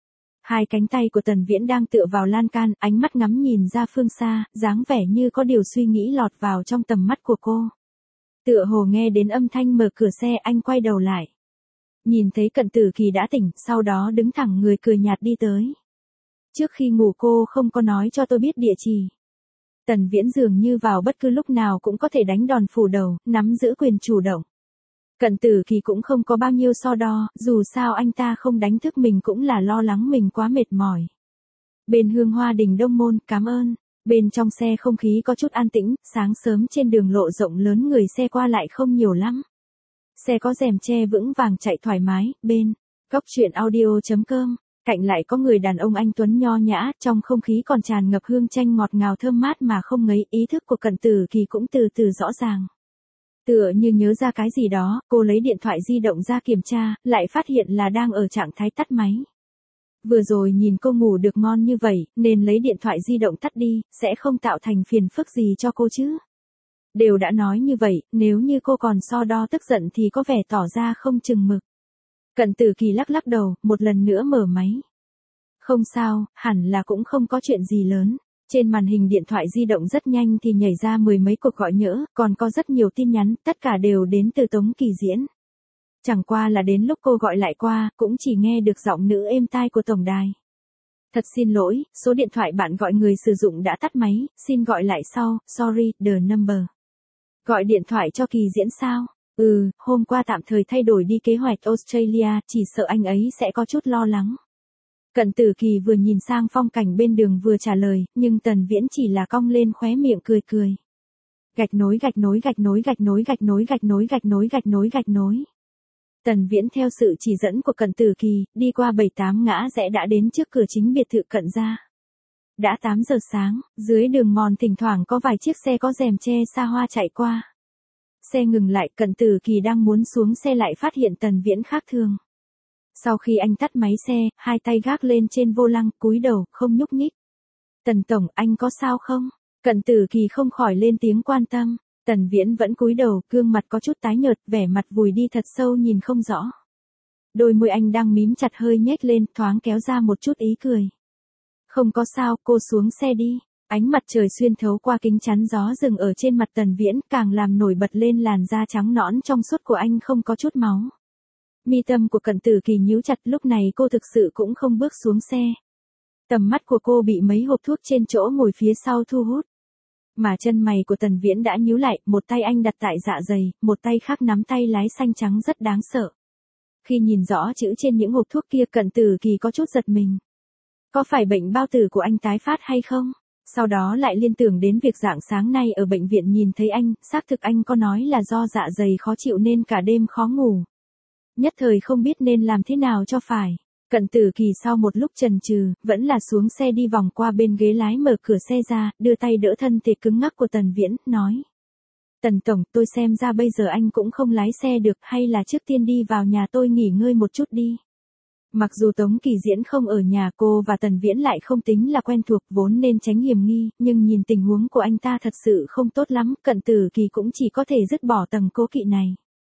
Hai cánh tay của Tần Viễn đang tựa vào lan can, ánh mắt ngắm nhìn ra phương xa, dáng vẻ như có điều suy nghĩ lọt vào trong tầm mắt của cô. Tựa hồ nghe đến âm thanh mở cửa xe, anh quay đầu lại. Nhìn thấy Cận Tử Kỳ đã tỉnh, sau đó đứng thẳng người cười nhạt đi tới. Trước khi ngủ cô không có nói cho tôi biết địa chỉ. Tần Viễn dường như vào bất cứ lúc nào cũng có thể đánh đòn phủ đầu, nắm giữ quyền chủ động. Cận Tử Kỳ cũng không có bao nhiêu so đo, dù sao anh ta không đánh thức mình cũng là lo lắng mình quá mệt mỏi. Bên Hương Hoa Đình Đông Môn, cảm ơn. Bên trong xe không khí có chút an tĩnh, sáng sớm trên đường lộ rộng lớn người xe qua lại không nhiều lắm. Xe có rèm che vững vàng chạy thoải mái, bên góc truyện audio chấm com, cạnh lại có người đàn ông anh tuấn nho nhã, trong không khí còn tràn ngập hương chanh ngọt ngào thơm mát mà không ngấy, ý thức của Cận Tử Kỳ cũng từ từ rõ ràng. Tựa như nhớ ra cái gì đó, cô lấy điện thoại di động ra kiểm tra, lại phát hiện là đang ở trạng thái tắt máy. Vừa rồi nhìn cô ngủ được ngon như vậy, nên lấy điện thoại di động tắt đi, sẽ không tạo thành phiền phức gì cho cô chứ. Đều đã nói như vậy, nếu như cô còn so đo tức giận thì có vẻ tỏ ra không chừng mực. Cận Tử Kỳ lắc lắc đầu, một lần nữa mở máy. Không sao, hẳn là cũng không có chuyện gì lớn. Trên màn hình điện thoại di động rất nhanh thì nhảy ra mười mấy cuộc gọi nhỡ, còn có rất nhiều tin nhắn, tất cả đều đến từ Tống Kỳ Diễn. Chẳng qua là đến lúc cô gọi lại qua, cũng chỉ nghe được giọng nữ êm tai của tổng đài. Thật xin lỗi, số điện thoại bạn gọi người sử dụng đã tắt máy, xin gọi lại sau, sorry, the number. Gọi điện thoại cho Kỳ Diễn sao? Ừ, hôm qua tạm thời thay đổi đi kế hoạch Australia, chỉ sợ anh ấy sẽ có chút lo lắng. Cận Tử Kỳ vừa nhìn sang phong cảnh bên đường vừa trả lời, nhưng Tần Viễn chỉ là cong lên khóe miệng cười cười. Gạch nối gạch nối gạch nối gạch nối gạch nối gạch nối gạch nối gạch nối gạch nối. Tần Viễn theo sự chỉ dẫn của Cận Tử Kỳ, đi qua bảy tám ngã rẽ đã đến trước cửa chính biệt thự Cận gia. Đã tám giờ sáng, dưới đường mòn thỉnh thoảng có vài chiếc xe có rèm che xa hoa chạy qua. Xe ngừng lại, Cận Tử Kỳ đang muốn xuống xe lại phát hiện Tần Viễn khác thường. Sau khi anh tắt máy xe, hai tay gác lên trên vô lăng, cúi đầu, không nhúc nhích. Tần tổng, anh có sao không? Cận Tử Kỳ không khỏi lên tiếng quan tâm. Tần Viễn vẫn cúi đầu, gương mặt có chút tái nhợt, vẻ mặt vùi đi thật sâu nhìn không rõ. Đôi môi anh đang mím chặt hơi nhếch lên, thoáng kéo ra một chút ý cười. Không có sao, cô xuống xe đi. Ánh mặt trời xuyên thấu qua kính chắn gió dừng ở trên mặt Tần Viễn, càng làm nổi bật lên làn da trắng nõn trong suốt của anh không có chút máu. Mi tâm của Cận Tử Kỳ nhíu chặt, lúc này cô thực sự cũng không bước xuống xe. Tầm mắt của cô bị mấy hộp thuốc trên chỗ ngồi phía sau thu hút. Mà chân mày của Tần Viễn đã nhíu lại, một tay anh đặt tại dạ dày, một tay khác nắm tay lái xanh trắng rất đáng sợ. Khi nhìn rõ chữ trên những hộp thuốc kia, Cận Tử Kỳ có chút giật mình. Có phải bệnh bao tử của anh tái phát hay không? Sau đó lại liên tưởng đến việc rạng sáng nay ở bệnh viện nhìn thấy anh, xác thực anh có nói là do dạ dày khó chịu nên cả đêm khó ngủ. Nhất thời không biết nên làm thế nào cho phải. Cận Tử Kỳ sau một lúc chần chừ, vẫn là xuống xe đi vòng qua bên ghế lái mở cửa xe ra, đưa tay đỡ thân thể cứng ngắc của Tần Viễn, nói. Tần tổng, tôi xem ra bây giờ anh cũng không lái xe được, hay là trước tiên đi vào nhà tôi nghỉ ngơi một chút đi. Mặc dù Tống Kỳ Diễn không ở nhà, cô và Tần Viễn lại không tính là quen thuộc, vốn nên tránh hiểm nghi, nhưng nhìn tình huống của anh ta thật sự không tốt lắm, Cận Tử Kỳ cũng chỉ có thể dứt bỏ tầng cố kỵ này.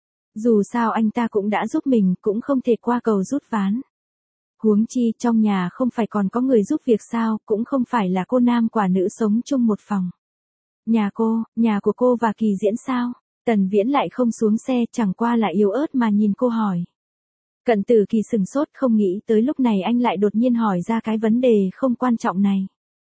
Dù sao anh ta cũng đã giúp mình, cũng không thể qua cầu rút ván. Huống chi, trong nhà không phải còn có người giúp việc sao, cũng không phải là cô nam quả nữ sống chung một phòng. Nhà cô, nhà của cô và Kỳ Diễn sao? Tần Viễn lại không xuống xe, chẳng qua là yếu ớt mà nhìn cô hỏi. Cận Tử Kỳ sừng sốt, không nghĩ tới lúc này anh lại đột nhiên hỏi ra cái vấn đề không quan trọng này.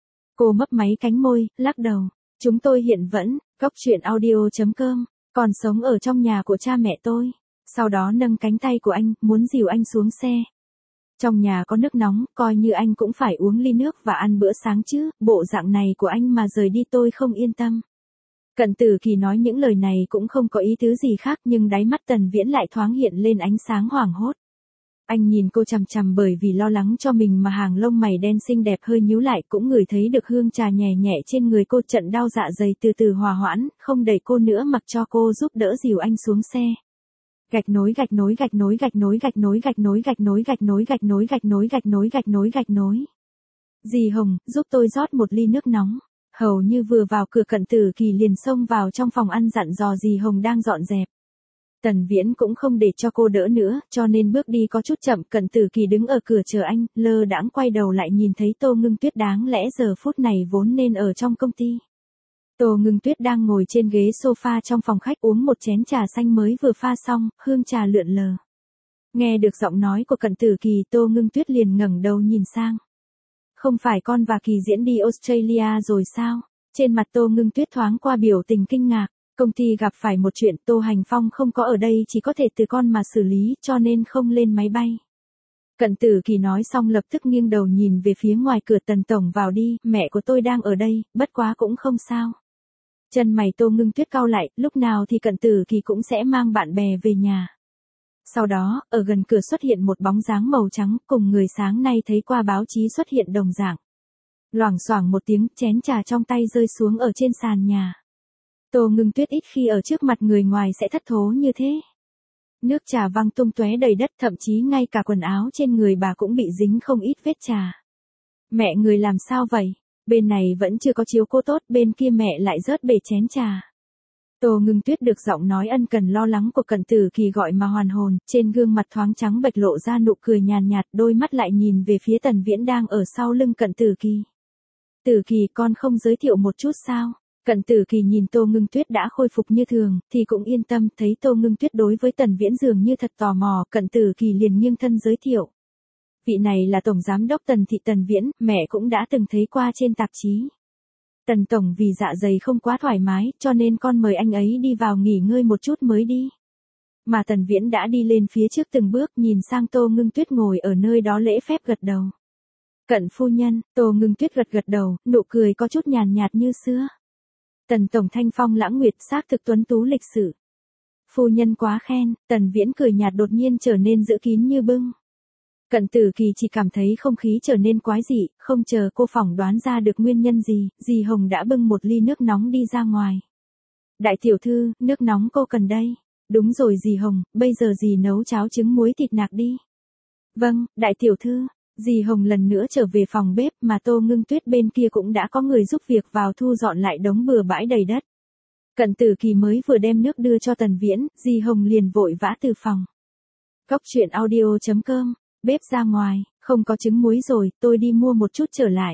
Cô mấp máy cánh môi, lắc đầu. Chúng tôi hiện vẫn, góc chuyện audio chấm com, còn sống ở trong nhà của cha mẹ tôi. Sau đó nâng cánh tay của anh, muốn dìu anh xuống xe. Trong nhà có nước nóng, coi như anh cũng phải uống ly nước và ăn bữa sáng chứ, bộ dạng này của anh mà rời đi tôi không yên tâm. Cận Tử Kỳ nói những lời này cũng không có ý tứ gì khác, nhưng đáy mắt Tần Viễn lại thoáng hiện lên ánh sáng hoảng hốt. Anh nhìn cô chằm chằm, bởi vì lo lắng cho mình mà hàng lông mày đen xinh đẹp hơi nhíu lại, cũng ngửi thấy được hương trà nhẹ nhẹ trên người cô. Trận đau dạ dày từ từ hòa hoãn, không đẩy cô nữa, mặc cho cô giúp đỡ dìu anh xuống xe. Gạch nối gạch nối gạch nối gạch nối gạch nối gạch nối gạch nối gạch nối gạch nối gạch nối gạch nối gạch nối gạch nối. Dì Hồng, giúp tôi rót một ly nước nóng. Hầu như vừa vào cửa, Cận Tử Kỳ liền xông vào trong phòng ăn dặn dò dì Hồng đang dọn dẹp. Tần Viễn cũng không để cho cô đỡ nữa, cho nên bước đi có chút chậm. Cận Tử Kỳ đứng ở cửa chờ anh, lơ đãng quay đầu lại nhìn thấy Tô Ngưng Tuyết đáng lẽ giờ phút này vốn nên ở trong công ty. Tô Ngưng Tuyết đang ngồi trên ghế sofa trong phòng khách uống một chén trà xanh mới vừa pha xong, hương trà lượn lờ. Nghe được giọng nói của Cận Tử Kỳ, Tô Ngưng Tuyết liền ngẩng đầu nhìn sang. Không phải con và Kỳ Diễn đi Australia rồi sao? Trên mặt Tô Ngưng Tuyết thoáng qua biểu tình kinh ngạc. Công ty gặp phải một chuyện, Tô Hành Phong không có ở đây, chỉ có thể từ con mà xử lý, cho nên không lên máy bay. Cận Tử Kỳ nói xong lập tức nghiêng đầu nhìn về phía ngoài cửa. Tần tổng vào đi, mẹ của tôi đang ở đây, bất quá cũng không sao. Chân mày Tô Ngưng Tuyết cau lại, lúc nào thì Cận Tử Kỳ cũng sẽ mang bạn bè về nhà. Sau đó, ở gần cửa xuất hiện một bóng dáng màu trắng, cùng người sáng nay thấy qua báo chí xuất hiện đồng dạng. Loảng xoảng một tiếng, chén trà trong tay rơi xuống ở trên sàn nhà. Tô Ngưng Tuyết ít khi ở trước mặt người ngoài sẽ thất thố như thế. Nước trà văng tung tóe đầy đất, thậm chí ngay cả quần áo trên người bà cũng bị dính không ít vết trà. Mẹ người làm sao vậy? Bên này vẫn chưa có chiếu cố tốt, bên kia mẹ lại rớt bể chén trà. Tô Ngưng Tuyết được giọng nói ân cần lo lắng của Cận Tử Kỳ gọi mà hoàn hồn, trên gương mặt thoáng trắng bệch lộ ra nụ cười nhàn nhạt, đôi mắt lại nhìn về phía Tần Viễn đang ở sau lưng Cận Tử Kỳ. Tử Kỳ, con không giới thiệu một chút sao? Cận Tử Kỳ nhìn Tô Ngưng Tuyết đã khôi phục như thường, thì cũng yên tâm. Thấy Tô Ngưng Tuyết đối với Tần Viễn dường như thật tò mò, Cận Tử Kỳ liền nghiêng thân giới thiệu. Vị này là Tổng Giám đốc Tần Thị Tần Viễn, mẹ cũng đã từng thấy qua trên tạp chí. Tần Tổng vì dạ dày không quá thoải mái, cho nên con mời anh ấy đi vào nghỉ ngơi một chút mới đi. Mà Tần Viễn đã đi lên phía trước từng bước, nhìn sang Tô Ngưng Tuyết ngồi ở nơi đó lễ phép gật đầu. Cận phu nhân. Tô Ngưng Tuyết gật gật đầu, nụ cười có chút nhàn nhạt như xưa. Tần Tổng thanh phong lãng nguyệt, xác thực tuấn tú lịch sự. Phu nhân quá khen. Tần Viễn cười nhạt đột nhiên trở nên giữ kín như bưng. Cận Tử Kỳ chỉ cảm thấy không khí trở nên quái dị, không chờ cô phỏng đoán ra được nguyên nhân gì, dì Hồng đã bưng một ly nước nóng đi ra ngoài. Đại tiểu thư, nước nóng cô cần đây. Đúng rồi dì Hồng, bây giờ dì nấu cháo trứng muối thịt nạc đi. Vâng, đại tiểu thư. Dì Hồng lần nữa trở về phòng bếp, mà Tô Ngưng Tuyết bên kia cũng đã có người giúp việc vào thu dọn lại đống bừa bãi đầy đất. Cận Tử Kỳ mới vừa đem nước đưa cho Tần Viễn, dì Hồng liền vội vã từ phòng. Góc chuyện audio chấm com, bếp ra ngoài, không có trứng muối rồi, tôi đi mua một chút trở lại.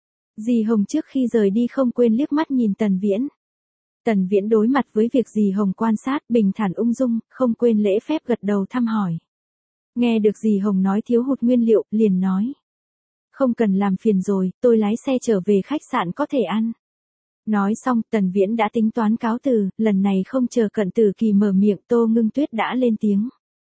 Dì Hồng trước khi rời đi không quên liếc mắt nhìn Tần Viễn. Tần Viễn đối mặt với việc dì Hồng quan sát, bình thản ung dung, không quên lễ phép gật đầu thăm hỏi. Nghe được dì Hồng nói thiếu hụt nguyên liệu, liền nói. Không cần làm phiền rồi, tôi lái xe trở về khách sạn có thể ăn. Nói xong, Tần Viễn đã tính toán cáo từ, lần này không chờ Cận Tử Kỳ mở miệng, Tô Ngưng Tuyết đã lên tiếng.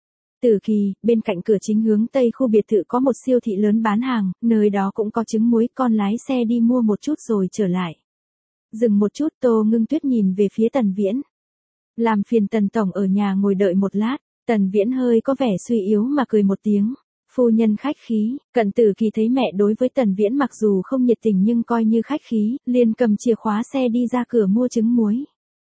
Tử Kỳ, bên cạnh cửa chính hướng tây khu biệt thự có một siêu thị lớn bán hàng, nơi đó cũng có trứng muối, con lái xe đi mua một chút rồi trở lại. Dừng một chút, Tô Ngưng Tuyết nhìn về phía Tần Viễn. Làm phiền Tần Tổng ở nhà ngồi đợi một lát. Tần Viễn hơi có vẻ suy yếu mà cười một tiếng. Phu nhân khách khí. Cận Tử Kỳ thấy mẹ đối với Tần Viễn mặc dù không nhiệt tình nhưng coi như khách khí, liền cầm chìa khóa xe đi ra cửa mua trứng muối.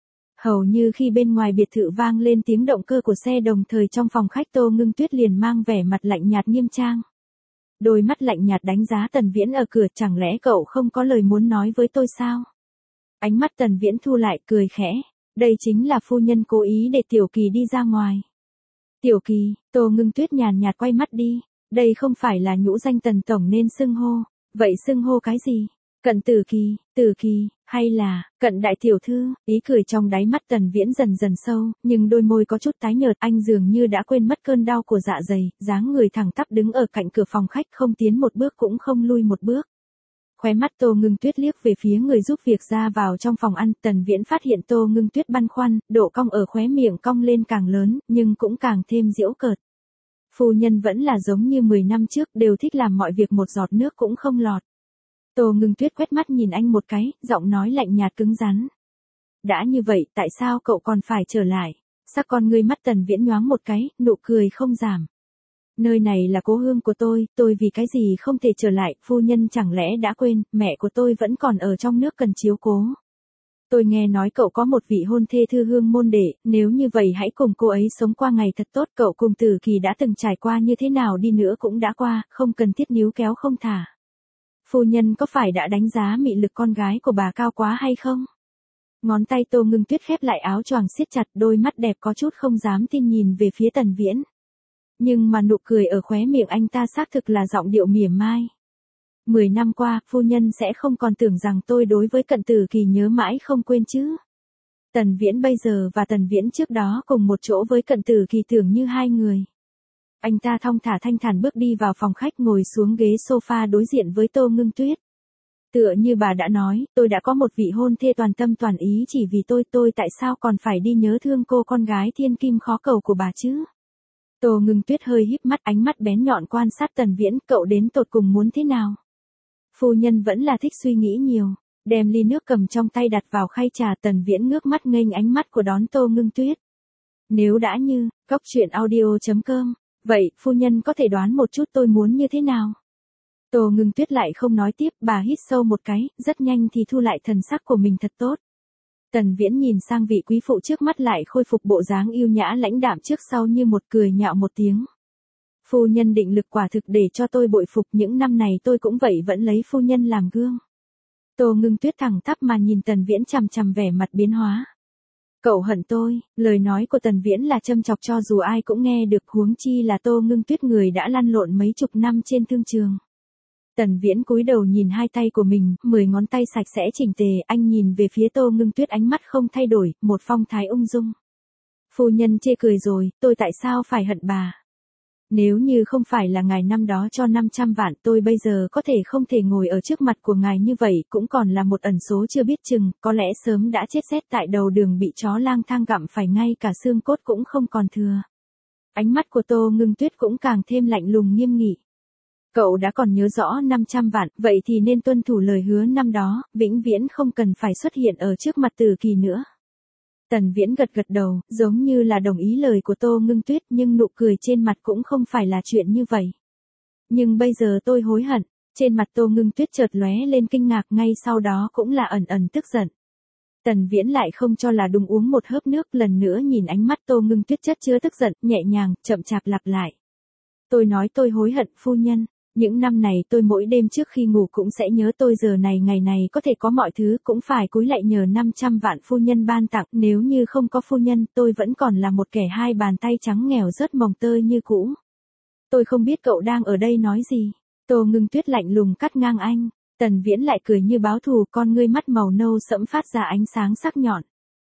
Hầu như khi bên ngoài biệt thự vang lên tiếng động cơ của xe, đồng thời trong phòng khách Tô Ngưng Tuyết liền mang vẻ mặt lạnh nhạt nghiêm trang. Đôi mắt lạnh nhạt đánh giá Tần Viễn ở cửa, chẳng lẽ cậu không có lời muốn nói với tôi sao? Ánh mắt Tần Viễn thu lại, cười khẽ. Đây chính là phu nhân cố ý để Tiểu Kỳ đi ra ngoài. Tiểu Kỳ. Tô Ngưng Tuyết nhàn nhạt quay mắt đi. Đây không phải là nhũ danh Tần Tổng nên xưng hô. Vậy xưng hô cái gì? Cận Tử Kỳ, Tử Kỳ, hay là, Cận đại tiểu thư, ý cười trong đáy mắt Tần Viễn dần dần sâu, nhưng đôi môi có chút tái nhợt, anh dường như đã quên mất cơn đau của dạ dày, dáng người thẳng tắp đứng ở cạnh cửa phòng khách không tiến một bước cũng không lui một bước. Khóe mắt Tô Ngưng Tuyết liếc về phía người giúp việc ra vào trong phòng ăn, Tần Viễn phát hiện Tô Ngưng Tuyết băn khoăn, độ cong ở khóe miệng cong lên càng lớn, nhưng cũng càng thêm giễu cợt. Phu nhân vẫn là giống như mười năm trước, đều thích làm mọi việc một giọt nước cũng không lọt. Tô Ngưng Tuyết quét mắt nhìn anh một cái, giọng nói lạnh nhạt cứng rắn. Đã như vậy, tại sao cậu còn phải trở lại? Sắc con ngươi mắt Tần Viễn nhoáng một cái, nụ cười không giảm. Nơi này là cố hương của tôi, tôi vì cái gì không thể trở lại, phu nhân chẳng lẽ đã quên, mẹ của tôi vẫn còn ở trong nước cần chiếu cố. Tôi nghe nói cậu có một vị hôn thê thư hương môn đệ, nếu như vậy hãy cùng cô ấy sống qua ngày thật tốt, cậu cùng Tử Kỳ đã từng trải qua như thế nào đi nữa cũng đã qua, không cần thiết níu kéo không thả. Phu nhân có phải đã đánh giá mị lực con gái của bà cao quá hay không? Ngón tay Tô Ngưng Tuyết khép lại áo choàng siết chặt, đôi mắt đẹp có chút không dám tin nhìn về phía Tần Viễn. Nhưng mà nụ cười ở khóe miệng anh ta xác thực là giọng điệu mỉa mai. Mười năm qua, phu nhân sẽ không còn tưởng rằng tôi đối với Cận Tử Kỳ nhớ mãi không quên chứ. Tần Viễn bây giờ và Tần Viễn trước đó cùng một chỗ với Cận Tử Kỳ tưởng như hai người. Anh ta thong thả thanh thản bước đi vào phòng khách, ngồi xuống ghế sofa đối diện với Tô Ngưng Tuyết. Tựa như bà đã nói, tôi đã có một vị hôn thê toàn tâm toàn ý chỉ vì tôi, tôi tại sao còn phải đi nhớ thương cô con gái thiên kim khó cầu của bà chứ? Tô Ngưng Tuyết hơi híp mắt, ánh mắt bén nhọn quan sát Tần Viễn, cậu đến tột cùng muốn thế nào? Phu nhân vẫn là thích suy nghĩ nhiều, đem ly nước cầm trong tay đặt vào khay trà, Tần Viễn ngước mắt nghênh ánh mắt của đón Tô Ngưng Tuyết. Nếu đã như, cóc truyện audio chấm com, vậy, phu nhân có thể đoán một chút tôi muốn như thế nào? Tô Ngưng Tuyết lại không nói tiếp, bà hít sâu một cái, rất nhanh thì thu lại thần sắc của mình thật tốt. Tần Viễn nhìn sang vị quý phụ trước mắt lại khôi phục bộ dáng yêu nhã lãnh đạm trước sau như một, cười nhạo một tiếng. Phu nhân định lực quả thực để cho tôi bội phục, những năm này tôi cũng vậy vẫn lấy phu nhân làm gương. Tô Ngưng Tuyết thẳng tắp mà nhìn Tần Viễn chằm chằm, vẻ mặt biến hóa. Cậu hận tôi, lời nói của Tần Viễn là châm chọc cho dù ai cũng nghe được, huống chi là Tô Ngưng Tuyết người đã lăn lộn mấy chục năm trên thương trường. Tần Viễn cúi đầu nhìn hai tay của mình, mười ngón tay sạch sẽ chỉnh tề, anh nhìn về phía Tô Ngưng Tuyết ánh mắt không thay đổi, một phong thái ung dung. Phu nhân chê cười rồi, tôi tại sao phải hận bà? Nếu như không phải là ngài năm đó cho năm trăm vạn, tôi bây giờ có thể không thể ngồi ở trước mặt của ngài như vậy, cũng còn là một ẩn số chưa biết chừng, có lẽ sớm đã chết rét tại đầu đường bị chó lang thang gặm phải, ngay cả xương cốt cũng không còn thừa. Ánh mắt của Tô Ngưng Tuyết cũng càng thêm lạnh lùng nghiêm nghị. Cậu đã còn nhớ rõ năm trăm vạn, vậy thì nên tuân thủ lời hứa năm đó, vĩnh viễn không cần phải xuất hiện ở trước mặt Tử Kỳ nữa. Tần Viễn gật gật đầu, giống như là đồng ý lời của Tô Ngưng Tuyết, nhưng nụ cười trên mặt cũng không phải là chuyện như vậy. Nhưng bây giờ tôi hối hận, trên mặt Tô Ngưng Tuyết chợt lóe lên kinh ngạc, ngay sau đó cũng là ẩn ẩn tức giận. Tần Viễn lại không cho là đúng, uống một hớp nước, lần nữa nhìn ánh mắt Tô Ngưng Tuyết chất chứa tức giận, nhẹ nhàng, chậm chạp lặp lại. Tôi nói tôi hối hận, phu nhân. Những năm này tôi mỗi đêm trước khi ngủ cũng sẽ nhớ tôi giờ này ngày này có thể có mọi thứ, cũng phải cúi lại nhờ năm trăm vạn phu nhân ban tặng, nếu như không có phu nhân tôi vẫn còn là một kẻ hai bàn tay trắng nghèo rớt mồng tơi như cũ. Tôi không biết cậu đang ở đây nói gì. Tô Ngưng Tuyết lạnh lùng cắt ngang anh. Tần Viễn lại cười như báo thù, con ngươi mắt màu nâu sẫm phát ra ánh sáng sắc nhọn.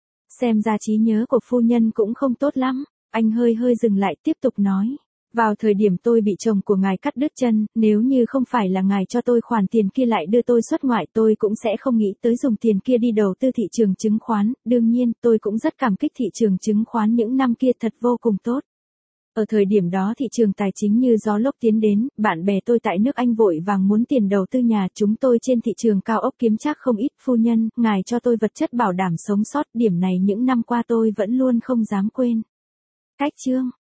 Xem ra trí nhớ của phu nhân cũng không tốt lắm. Anh hơi hơi dừng lại tiếp tục nói. Vào thời điểm tôi bị chồng của ngài cắt đứt chân, nếu như không phải là ngài cho tôi khoản tiền kia lại đưa tôi xuất ngoại, tôi cũng sẽ không nghĩ tới dùng tiền kia đi đầu tư thị trường chứng khoán, đương nhiên tôi cũng rất cảm kích thị trường chứng khoán những năm kia thật vô cùng tốt. Ở thời điểm đó thị trường tài chính như gió lốc tiến đến, bạn bè tôi tại nước Anh vội vàng muốn tiền đầu tư nhà, chúng tôi trên thị trường cao ốc kiếm trác không ít, phu nhân, ngài cho tôi vật chất bảo đảm sống sót, điểm này những năm qua tôi vẫn luôn không dám quên. Cách chương